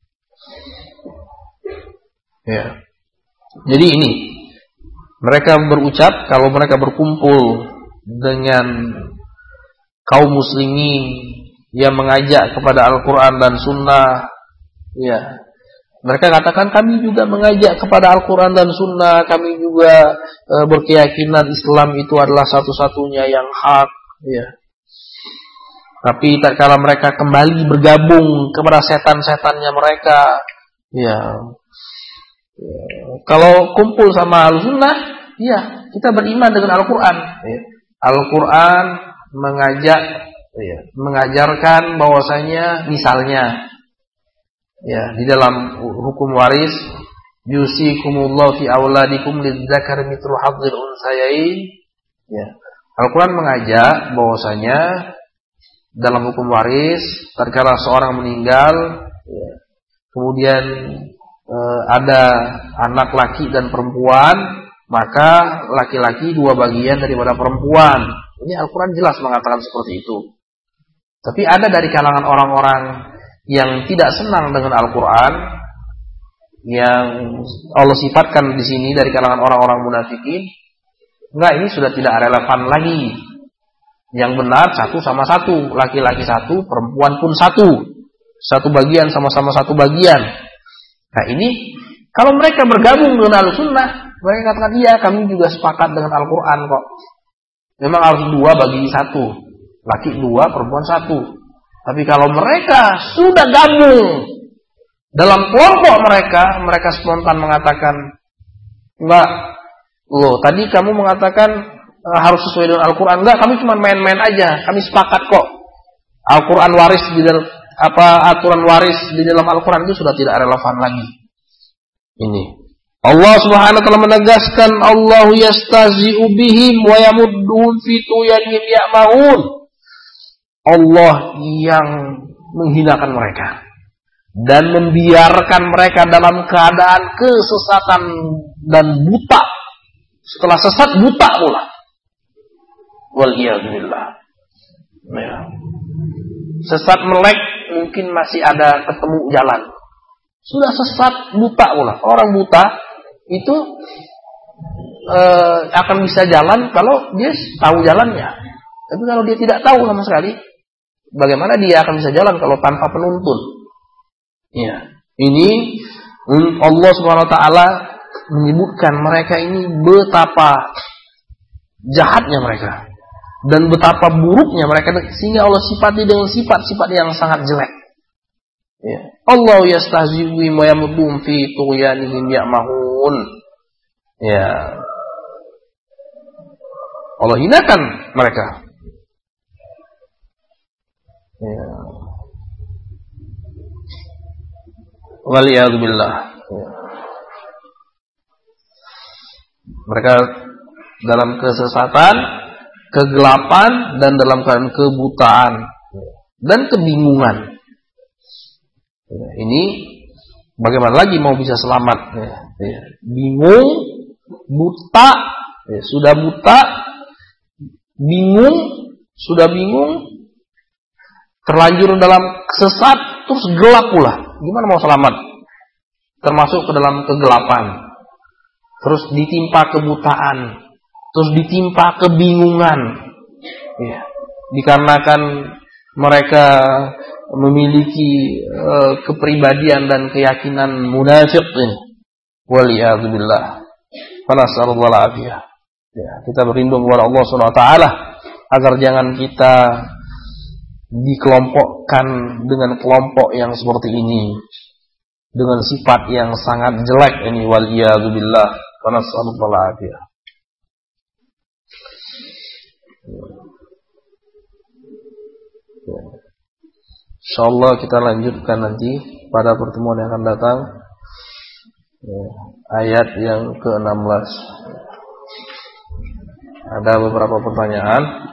Ya. Jadi ini mereka berucap kalau mereka berkumpul dengan kaum muslimin yang mengajak kepada Al-Quran dan Sunnah, ya, mereka katakan kami juga mengajak kepada Al-Quran dan Sunnah, kami juga e, berkeyakinan Islam itu adalah satu-satunya yang hak, ya. Tapi tak kala mereka kembali bergabung kepada setan-setannya mereka, ya, ya. Kalau kumpul sama Al-Sunnah, ya, kita beriman dengan Al-Quran, ya. Al-Quran mengajak, ya, mengajarkan bahwasanya misalnya, ya, di dalam hukum waris, yusikumullahu fi auladikum lidzakari mithlu hadzil unsayain. Ya, Al-Quran mengajak bahwasanya dalam hukum waris, tatkala seorang meninggal, ya, kemudian e, ada anak laki dan perempuan, maka laki-laki dua bagian daripada perempuan. Ini Al-Quran jelas mengatakan seperti itu. Tapi ada dari kalangan orang-orang yang tidak senang dengan Al-Quran, yang Allah sifatkan di sini dari kalangan orang-orang munafikin. Enggak, ini sudah tidak relevan lagi. Yang benar satu sama satu, laki-laki satu, perempuan pun satu, satu bagian sama-sama satu bagian. Nah ini, kalau mereka bergabung dengan Ahlussunnah, mereka katakan iya, kami juga sepakat dengan Al-Quran kok. Memang harus dua bagi satu, laki dua, perempuan satu. Tapi kalau mereka sudah gabung dalam kelompok mereka, mereka spontan mengatakan, enggak, loh tadi kamu mengatakan e, harus sesuai dengan Al-Quran. Enggak, kami cuma main-main aja, kami sepakat kok. Al-Quran waris di dalam apa aturan waris di dalam Al-Quran itu sudah tidak relevan lagi. Ini Allah Subhanahu wa taala menegaskan, Allahu yastazi'u bihim wa yamudduhum fi tuyanihim ya'mahun. Allah yang menghinakan mereka dan membiarkan mereka dalam keadaan kesesatan dan buta. Setelah sesat buta pula. Wal iyad billah. Ya. Sesat melek mungkin masih ada ketemu jalan. Sudah sesat buta pula. Orang buta itu e, akan bisa jalan kalau dia tahu jalannya. Tapi kalau dia tidak tahu sama sekali, bagaimana dia akan bisa jalan kalau tanpa penuntun? Ya, ini Allah Subhanahu wa taala menyebutkan mereka ini betapa jahatnya mereka dan betapa buruknya mereka, sehingga Allah sifati dengan sifat-sifat yang sangat jelek. Ya. Allah yastahzi'u bihim wa yamudduhum fi tughyanihim ya'mahun. Ya. Allah hinakan mereka. Ya. Waliyadu billah. Ya. Mereka dalam kesesatan, kegelapan, dan dalam keadaan kebutaan dan kebingungan. Ya, ini bagaimana lagi mau bisa selamat? Ya, ya. Bingung, buta, ya, sudah buta, bingung, sudah bingung, terlanjur dalam sesat, terus gelap pula. Gimana mau selamat? Termasuk ke dalam kegelapan, terus ditimpa kebutaan, terus ditimpa kebingungan. Ya, dikarenakan mereka memiliki uh, kepribadian dan keyakinan munafik ini. Waliyadu billah. Fanasallallahu alaihi. Ya, kita berlindung kepada Allah Subhanahu wa taala agar jangan kita dikelompokkan dengan kelompok yang seperti ini, dengan sifat yang sangat jelek ini. Waliyadu billah. Fanasallallahu alaihi. Ya. InsyaAllah kita lanjutkan nanti pada pertemuan yang akan datang, ya, ayat yang ke enam belas. Ada beberapa pertanyaan.